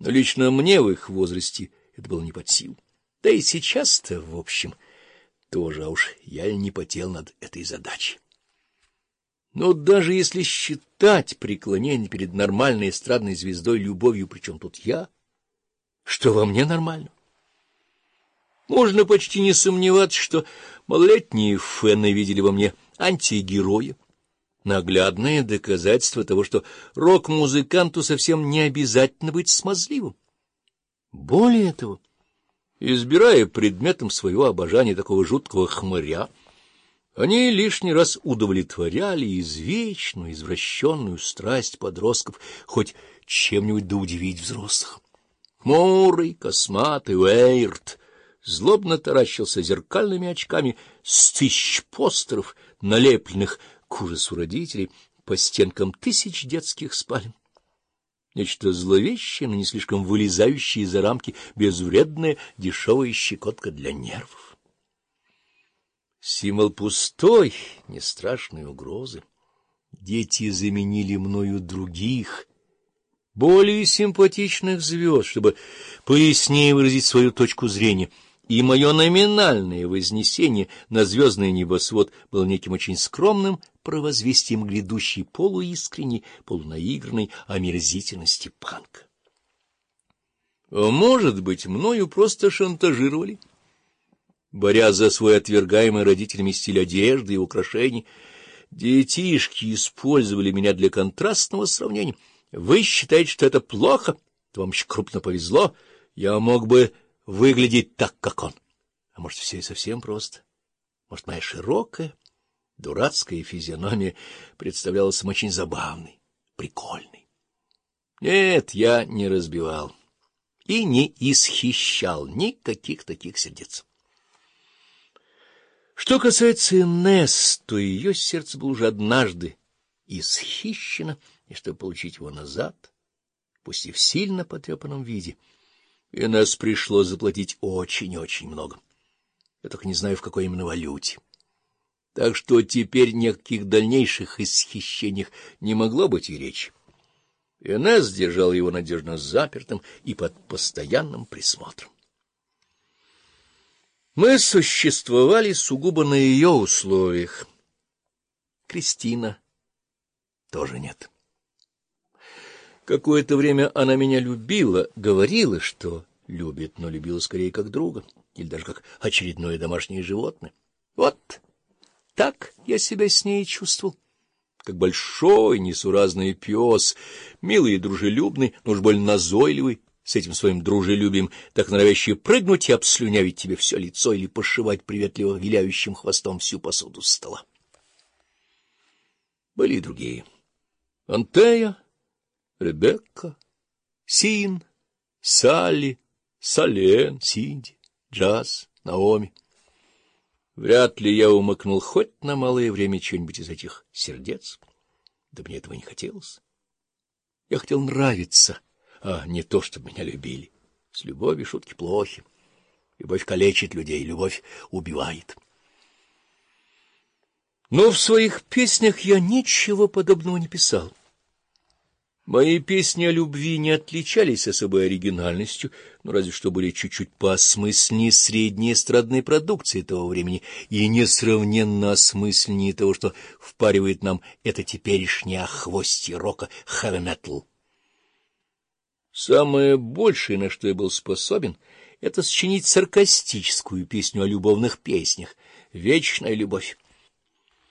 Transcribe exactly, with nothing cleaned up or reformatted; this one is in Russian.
Но лично мне в их возрасте это было не под силу. Да и сейчас-то, в общем, тоже, а уж я и не потел над этой задачей. Но даже если считать преклонение перед нормальной эстрадной звездой любовью, причем тут я, что во мне нормально? Можно почти не сомневаться, что малолетние фэны видели во мне антигероя. Наглядное доказательство того, что рок-музыканту совсем не обязательно быть смазливым. Более того, избирая предметом своего обожания такого жуткого хмыря, они лишний раз удовлетворяли извечную, извращенную страсть подростков хоть чем-нибудь да удивить взрослых. Хмурый, косматый Уэйрт злобно таращился зеркальными очками с тысяч постеров, налепленных к ужасу родителей по стенкам тысяч детских спален. Нечто зловещее, но не слишком вылезающее за рамки, безвредная дешевая щекотка для нервов. Символ пустой, не страшной угрозы. Дети заменили мною других, более симпатичных звезд, чтобы пояснее выразить свою точку зрения, и мое номинальное вознесение на звездный небосвод было неким очень скромным провозвестием грядущей полуискренней, полунаигранной омерзительности панка. А может быть, мною просто шантажировали? Борясь за свой отвергаемый родителями стиль одежды и украшений, детишки использовали меня для контрастного сравнения. Вы считаете, что это плохо? То вам еще крупно повезло. Я мог бы выглядеть так, как он. А может, все и совсем просто. Может, моя широкая, дурацкая физиономия представлялась им очень забавной, прикольной. Нет, я не разбивал и не исхищал никаких таких сердец. Что касается Инесс, то ее сердце было уже однажды исхищено, и чтобы получить его назад, пусть и в сильно потрепанном виде, Инесс пришлось заплатить очень-очень много. Я только не знаю, в какой именно валюте. Так что теперь ни о каких дальнейших исхищениях не могло быть и речи. Инесс держал его надежно запертым и под постоянным присмотром. Мы существовали сугубо на ее условиях. Кристина тоже нет. Какое-то время она меня любила, говорила, что любит, но любила скорее как друга, или даже как очередное домашнее животное. Вот так я себя с ней чувствовал, как большой несуразный пес, милый и дружелюбный, но уж больно назойливый, с этим своим дружелюбием, так норовящий прыгнуть и обслюнявить тебе все лицо или пошивать приветливо виляющим хвостом всю посуду с стола. Были и другие. Антея, Ребекка, Син, Салли, Сален, Синди, Джаз, Наоми. Вряд ли я умыкнул хоть на малое время что-нибудь из этих сердец. Да мне этого не хотелось. Я хотел нравиться, а не то, чтобы меня любили. С любовью шутки плохи. Любовь калечит людей, любовь убивает. Но в своих песнях я ничего подобного не писал. Мои песни о любви не отличались особой оригинальностью, но разве что были чуть-чуть поосмысленнее средней эстрадной продукции того времени и несравненно осмысленнее того, что впаривает нам это теперешнее охвостье рока хэви-метал. Самое большее, на что я был способен, — это сочинить саркастическую песню о любовных песнях, вечная любовь.